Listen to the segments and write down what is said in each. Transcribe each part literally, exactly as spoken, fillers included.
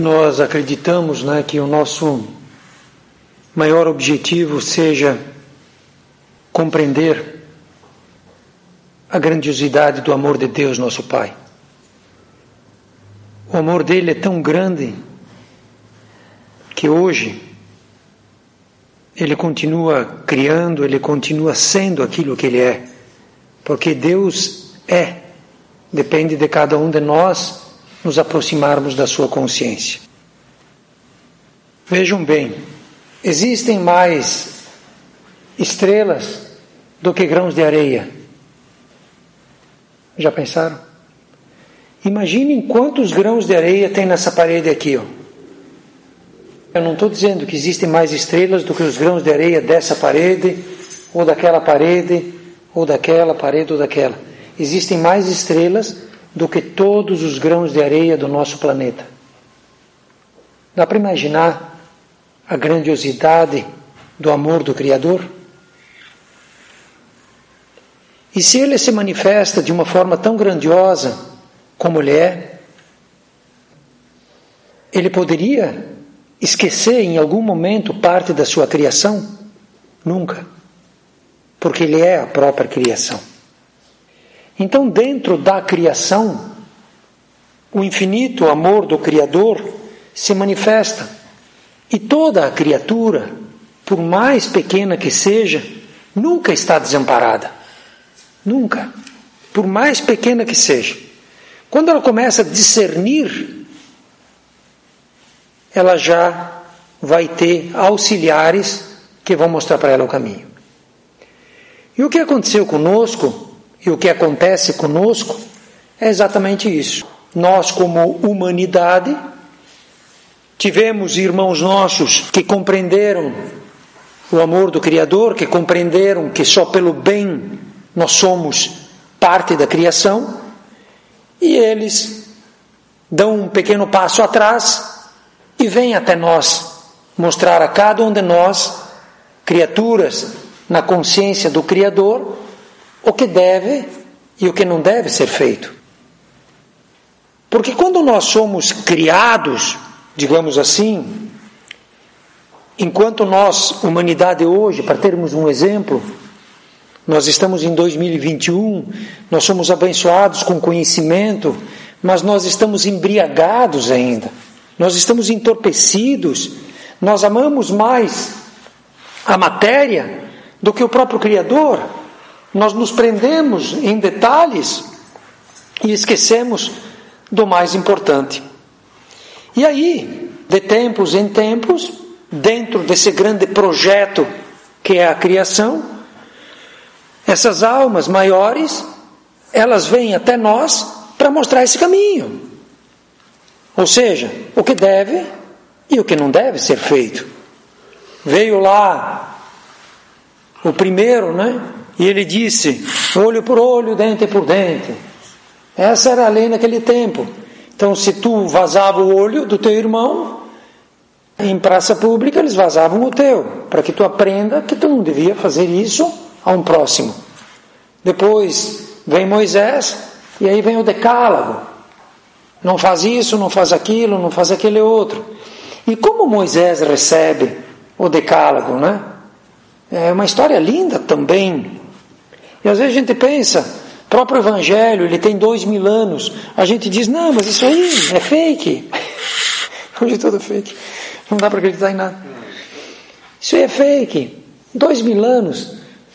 Nós acreditamos, né, que o nosso maior objetivo seja compreender a grandiosidade do amor de Deus, nosso Pai. O amor dele é tão grande que hoje ele continua criando, ele continua sendo aquilo que ele é, porque Deus é. Depende de cada um de nós nos aproximarmos da sua consciência. Vejam bem, existem mais estrelas do que grãos de areia. Já pensaram? Imaginem quantos grãos de areia tem nessa parede aqui, ó. Eu não estou dizendo que existem mais estrelas do que os grãos de areia dessa parede, ou daquela parede, ou daquela parede, ou daquela. Existem mais estrelas do que todos os grãos de areia do nosso planeta. Dá para imaginar a grandiosidade do amor do Criador? E se ele se manifesta de uma forma tão grandiosa como ele é, ele poderia esquecer em algum momento parte da sua criação? Nunca. Porque ele é a própria criação. Então, dentro da criação, o infinito amor do Criador se manifesta. E toda a criatura, por mais pequena que seja, nunca está desamparada. Nunca. Por mais pequena que seja. Quando ela começa a discernir, ela já vai ter auxiliares que vão mostrar para ela o caminho. E o que aconteceu conosco, e o que acontece conosco, é exatamente isso. Nós, como humanidade, tivemos irmãos nossos que compreenderam o amor do Criador, que compreenderam que só pelo bem nós somos parte da criação, e eles dão um pequeno passo atrás e vêm até nós mostrar a cada um de nós, criaturas na consciência do Criador, o que deve e o que não deve ser feito. Porque quando nós somos criados, digamos assim, enquanto nós, humanidade hoje, para termos um exemplo, nós estamos em dois mil e vinte e um, nós somos abençoados com conhecimento, mas nós estamos embriagados ainda, nós estamos entorpecidos, nós amamos mais a matéria do que o próprio Criador. Nós nos prendemos em detalhes e esquecemos do mais importante. E aí, de tempos em tempos, dentro desse grande projeto que é a criação, essas almas maiores, elas vêm até nós para mostrar esse caminho. Ou seja, o que deve e o que não deve ser feito. Veio lá o primeiro, né? E ele disse, olho por olho, dente por dente. Essa era a lei naquele tempo. Então, se tu vazava o olho do teu irmão, em praça pública, eles vazavam o teu, para que tu aprenda que tu não devia fazer isso a um próximo. Depois vem Moisés, e aí vem o decálogo. Não faz isso, não faz aquilo, não faz aquele outro. E como Moisés recebe o decálogo, né? É uma história linda também. E às vezes a gente pensa, o próprio Evangelho, ele tem dois mil anos. A gente diz, não, mas isso aí é fake. Hoje é tudo fake. Não dá para acreditar em nada. Isso aí é fake. Dois mil anos.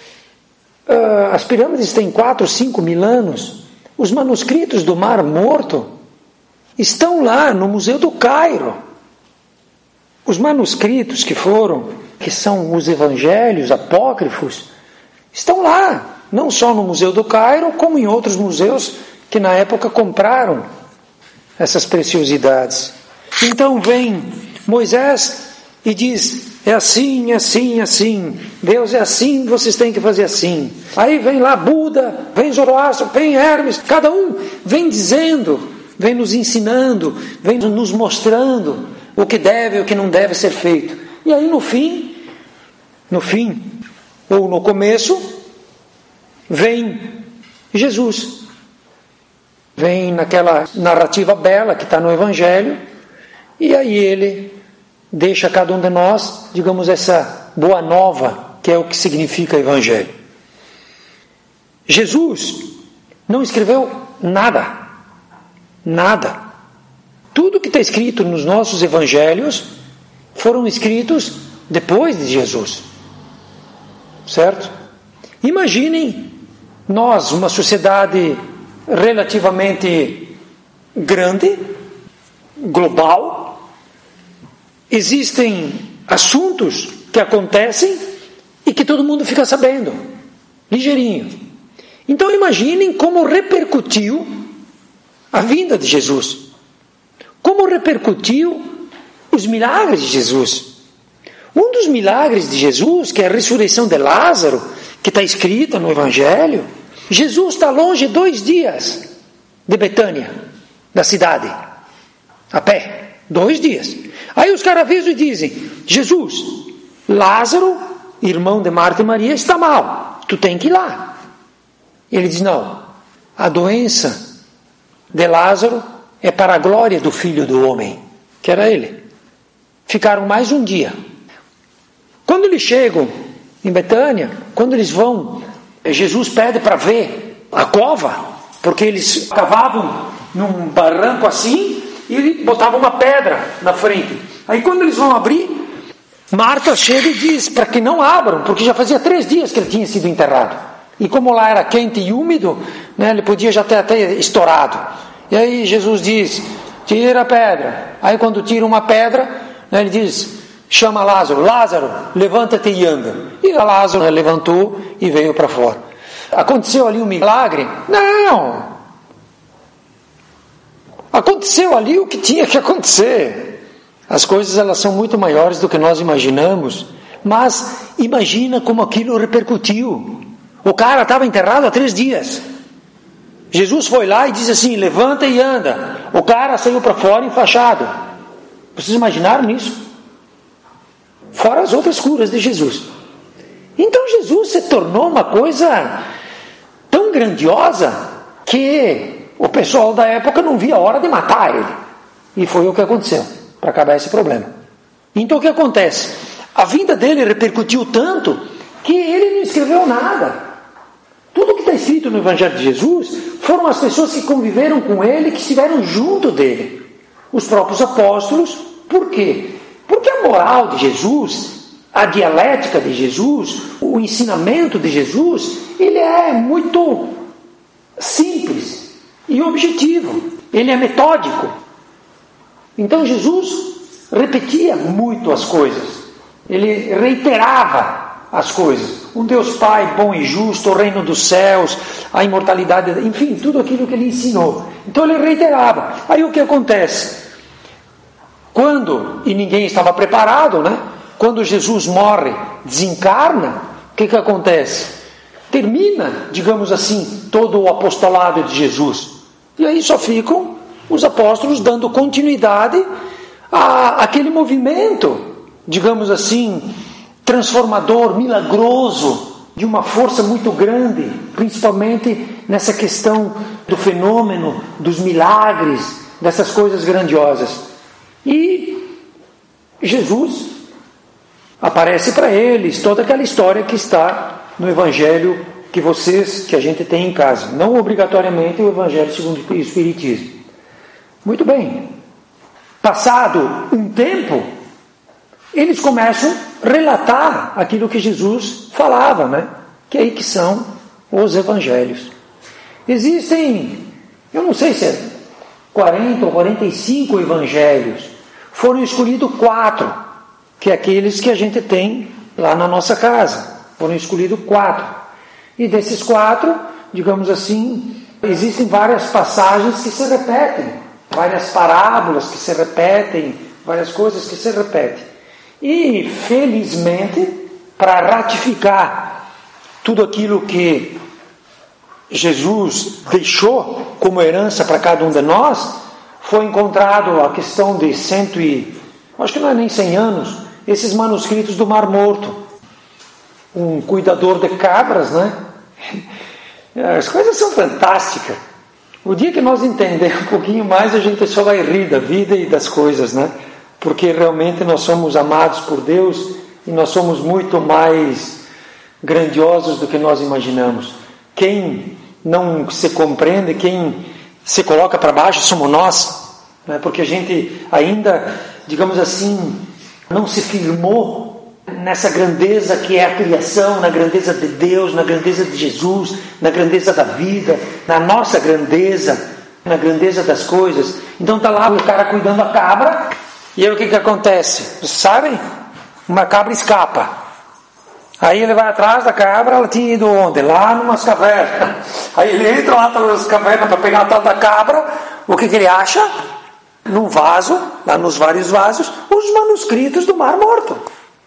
Uh, as pirâmides têm quatro, cinco mil anos. Os manuscritos do Mar Morto estão lá no Museu do Cairo. Os manuscritos que foram, que são os evangelhos apócrifos, estão lá. Não só no Museu do Cairo, como em outros museus que na época compraram essas preciosidades. Então vem Moisés e diz, é assim, é assim, é assim. Deus é assim, vocês têm que fazer assim. Aí vem lá Buda, vem Zoroastro, vem Hermes, cada um vem dizendo, vem nos ensinando, vem nos mostrando o que deve e o que não deve ser feito. E aí no fim, no fim, ou no começo, vem Jesus. Vem naquela narrativa bela que está no Evangelho, E aí ele deixa a cada um de nós, digamos, essa boa nova, que é o que significa evangelho. Jesus não escreveu nada, nada. Tudo que está escrito nos nossos evangelhos foram escritos depois de Jesus, certo? Imaginem nós, uma sociedade relativamente grande, global, existem assuntos que acontecem e que todo mundo fica sabendo, ligeirinho. Então imaginem como repercutiu a vinda de Jesus, como repercutiu os milagres de Jesus. Um dos milagres de Jesus, que é a ressurreição de Lázaro, que está escrita no Evangelho, Jesus está longe dois dias de Betânia, da cidade, a pé, dois dias. Aí os caras avisam e dizem: Jesus, Lázaro, irmão de Marta e Maria, está mal, tu tem que ir lá. Ele diz: não, a doença de Lázaro é para a glória do Filho do Homem, que era ele. Ficaram mais um dia. Quando eles chegam em Betânia, quando eles vão, Jesus pede para ver a cova, porque eles cavavam num barranco assim e botavam uma pedra na frente. Aí quando eles vão abrir, Marta chega e diz para que não abram, porque já fazia três dias que ele tinha sido enterrado. E como lá era quente e úmido, né, ele podia já ter até estourado. E aí Jesus diz: tira a pedra. Aí quando tira uma pedra, né, ele diz: chama Lázaro, Lázaro, levanta-te e anda. E Lázaro levantou e veio para fora. Aconteceu ali um milagre? Não! Aconteceu ali o que tinha que acontecer. As coisas, elas são muito maiores do que nós imaginamos, mas imagina como aquilo repercutiu. O cara estava enterrado há três dias. Jesus foi lá e disse assim: levanta e anda. O cara saiu para fora enfaixado. Vocês imaginaram isso? Fora as outras curas de Jesus. Então Jesus se tornou uma coisa tão grandiosa que o pessoal da época não via a hora de matar ele. E foi o que aconteceu, para acabar esse problema. Então o que acontece? A vinda dele repercutiu tanto que ele não escreveu nada. Tudo que está escrito no Evangelho de Jesus foram as pessoas que conviveram com ele, que estiveram junto dele. Os próprios apóstolos. Por quê? Porque a moral de Jesus, a dialética de Jesus, o ensinamento de Jesus, ele é muito simples e objetivo. Ele é metódico. Então Jesus repetia muito as coisas. Ele reiterava as coisas. Um Deus Pai bom e justo, o reino dos céus, a imortalidade, enfim, tudo aquilo que ele ensinou. Então ele reiterava. Aí o que acontece? Quando, e ninguém estava preparado, né? Quando Jesus morre, desencarna, o que que acontece? Termina, digamos assim, todo o apostolado de Jesus. E aí só ficam os apóstolos dando continuidade a aquele movimento, digamos assim, transformador, milagroso, de uma força muito grande, principalmente nessa questão do fenômeno, dos milagres, dessas coisas grandiosas. E Jesus aparece para eles, toda aquela história que está no Evangelho que vocês, que a gente tem em casa, não obrigatoriamente o Evangelho segundo o Espiritismo. Muito bem. Passado um tempo, eles começam a relatar aquilo que Jesus falava, né? Que aí que são os evangelhos. Existem, eu não sei se é quarenta ou quarenta e cinco evangelhos. Foram escolhidos quatro, que é aqueles que a gente tem lá na nossa casa. Foram escolhidos quatro. E desses quatro, digamos assim, existem várias passagens que se repetem, várias parábolas que se repetem, várias coisas que se repetem. E, felizmente, para ratificar tudo aquilo que Jesus deixou como herança para cada um de nós, foi encontrado a questão de cento e... acho que não é nem cem anos, esses manuscritos do Mar Morto. Um cuidador de cabras, né? As coisas são fantásticas. O dia que nós entendermos um pouquinho mais, a gente só vai rir da vida e das coisas, né? porque realmente nós somos amados por Deus e nós somos muito mais grandiosos do que nós imaginamos. Quem não se compreende, quem se coloca para baixo somos nós, né? Porque a gente ainda, digamos assim, não se firmou nessa grandeza que é a criação, na grandeza de Deus, na grandeza de Jesus, na grandeza da vida, na nossa grandeza, na grandeza das coisas. Então está lá o cara cuidando da cabra, e aí o que que acontece? Vocês sabem? Uma cabra escapa. Aí ele vai atrás da cabra, ela tinha ido onde? Lá numas cavernas. Aí ele entra lá nas cavernas para pegar a tal da cabra. O que que ele acha? Num vaso, lá nos vários vasos, os manuscritos do Mar Morto.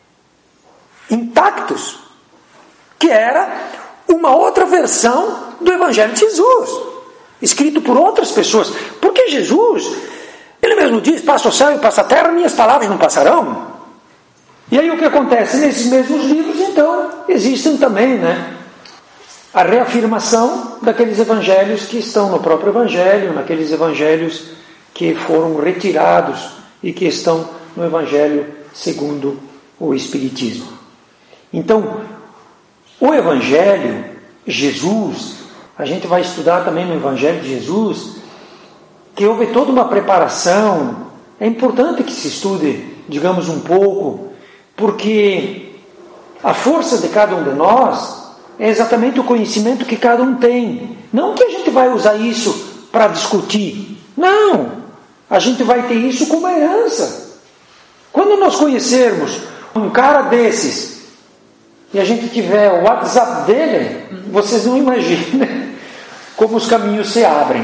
Intactos. Que era uma outra versão do Evangelho de Jesus. Escrito por outras pessoas. Porque Jesus, ele mesmo diz, passa o céu e passa a terra, minhas palavras não passarão. E aí o que acontece? Nesses mesmos livros, então, existem também, né, a reafirmação daqueles evangelhos que estão no próprio evangelho, naqueles evangelhos que foram retirados e que estão no evangelho segundo o Espiritismo. Então, o evangelho, Jesus, a gente vai estudar também no evangelho de Jesus, que houve toda uma preparação. É importante que se estude, digamos, um pouco, porque a força de cada um de nós é exatamente o conhecimento que cada um tem. Não que a gente vai usar isso para discutir. Não! A gente vai ter isso como herança. Quando nós conhecermos um cara desses e a gente tiver o WhatsApp dele, vocês não imaginam como os caminhos se abrem.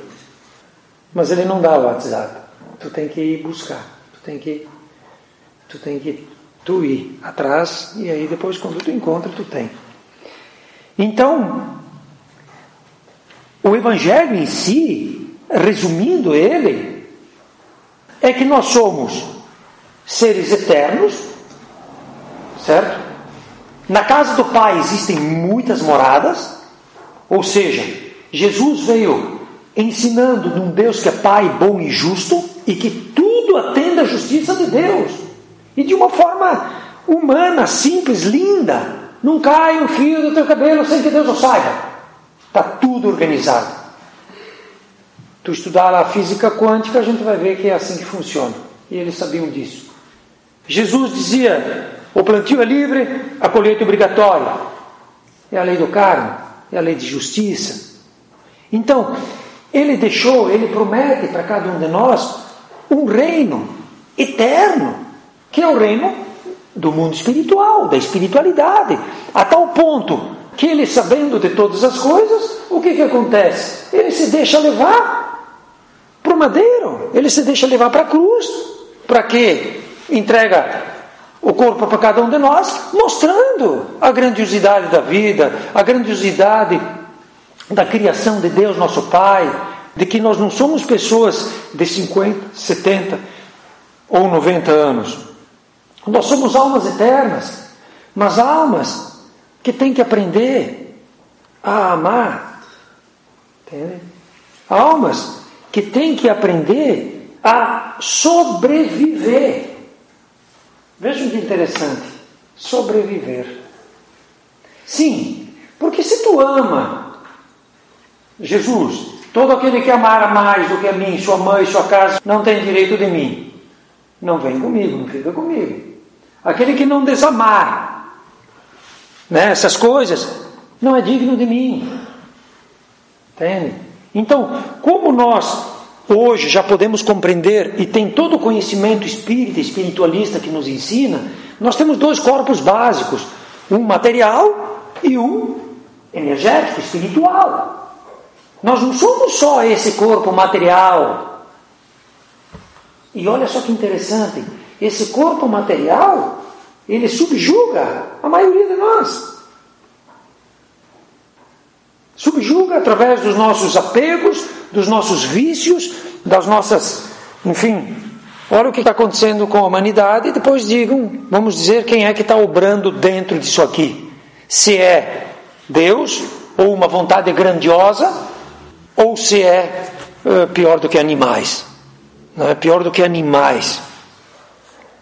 Mas ele não dá o WhatsApp. Tu tem que ir buscar. Tu tem que... Tu tem que... tu ir atrás, e aí depois quando tu encontra, tu tem. Então, o Evangelho em si, resumindo ele, é que nós somos seres eternos, certo? Na casa do Pai existem muitas moradas, ou seja, Jesus veio ensinando de um Deus que é Pai bom e justo, e que tudo atende à justiça de Deus. E de uma forma humana, simples, linda. Não cai um fio do teu cabelo sem que Deus o saiba. Está tudo organizado. Tu estudar lá a física quântica, a gente vai ver que é assim que funciona. E eles sabiam disso. Jesus dizia, o plantio é livre, a colheita é obrigatória. É a lei do karma, é a lei de justiça. Então, ele deixou, ele promete para cada um de nós um reino eterno, que é o reino do mundo espiritual, da espiritualidade, a tal ponto que ele, sabendo de todas as coisas, o que que acontece? Ele se deixa levar para o madeiro, ele se deixa levar para a cruz. Para quê? Entrega o corpo para cada um de nós, mostrando a grandiosidade da vida, a grandiosidade da criação de Deus, nosso Pai, de que nós não somos pessoas de cinquenta, setenta ou noventa anos. Nós somos almas eternas, mas almas que têm que aprender a amar. Entende? Almas que têm que aprender a sobreviver. Vejam que interessante. Sobreviver. Sim, porque se tu ama Jesus, todo aquele que amar mais do que a mim, sua mãe, sua casa, não tem direito de mim. Não vem comigo, não fica comigo. Aquele que não desamar, né, essas coisas, não é digno de mim. Entende? Então, como nós hoje já podemos compreender e tem todo o conhecimento espírita, espiritualista que nos ensina, nós temos dois corpos básicos, um material e um energético, espiritual. Nós não somos só esse corpo material. E olha só que interessante, esse corpo material, ele subjuga a maioria de nós. Subjuga através dos nossos apegos, dos nossos vícios, das nossas... Enfim, olha o que está acontecendo com a humanidade e depois digam, vamos dizer, quem é que está obrando dentro disso aqui. Se é Deus, ou uma vontade grandiosa, ou se é uh, pior do que animais. Não é pior do que animais.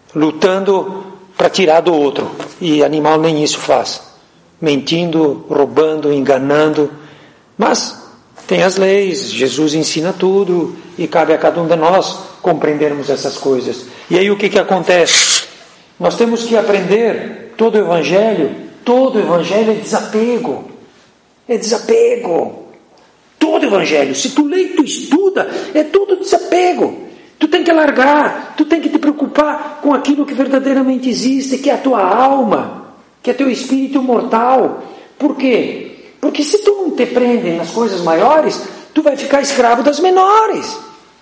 lutando para tirar do outro, e animal nem isso faz, mentindo, roubando, enganando, mas tem as leis, Jesus ensina tudo, e cabe a cada um de nós compreendermos essas coisas. E aí o que que acontece? Nós temos que aprender, todo o Evangelho, todo o Evangelho é desapego, é desapego, todo o Evangelho, se tu lê e tu estuda, é tudo desapego. Tu tem que largar, tu tem que te preocupar com aquilo que verdadeiramente existe, que é a tua alma, que é teu espírito mortal. Por quê? Porque se tu não te prende nas coisas maiores, tu vai ficar escravo das menores.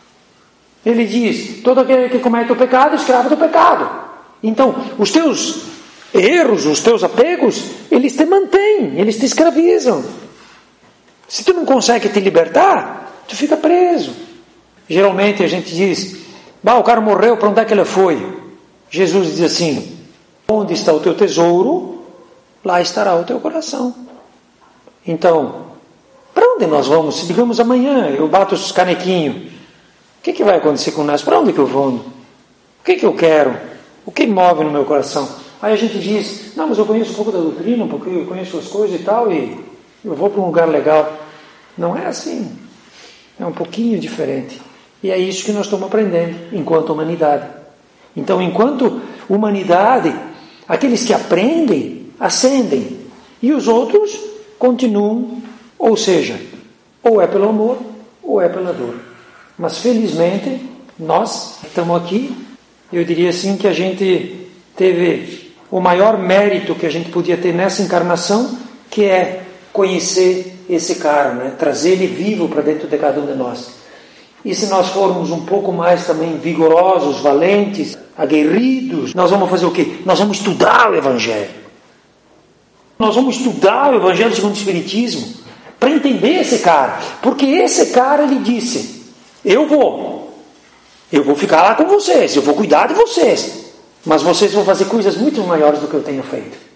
Ele diz, todo aquele que comete o pecado, escravo do pecado. Então, os teus erros, os teus apegos, eles te mantêm, eles te escravizam. Se tu não consegue te libertar, tu fica preso. Geralmente a gente diz, bah, o cara morreu, para onde é que ele foi? Jesus diz assim, onde está o teu tesouro, lá estará o teu coração. Então, para onde nós vamos? Se digamos amanhã eu bato os canequinhos, o que, que vai acontecer com nós? Para onde que eu vou? O que, que eu quero? O que move no meu coração? Aí a gente diz, não, mas eu conheço um pouco da doutrina, um pouquinho, eu conheço as coisas e tal, e eu vou para um lugar legal. Não é assim. É um pouquinho diferente. E é isso que nós estamos aprendendo, enquanto humanidade. Então, enquanto humanidade, aqueles que aprendem, ascendem, e os outros continuam, ou seja, ou é pelo amor, ou é pela dor. Mas, felizmente, nós estamos aqui, eu diria assim que a gente teve o maior mérito que a gente podia ter nessa encarnação, que é conhecer esse cara, né? Trazer ele vivo para dentro de cada um de nós. E se nós formos um pouco mais também vigorosos, valentes, aguerridos, nós vamos fazer o quê? Nós vamos estudar o Evangelho. Nós vamos estudar o Evangelho segundo o Espiritismo para entender esse cara. Porque esse cara, ele disse, eu vou, eu vou ficar lá com vocês, eu vou cuidar de vocês, mas vocês vão fazer coisas muito maiores do que eu tenho feito.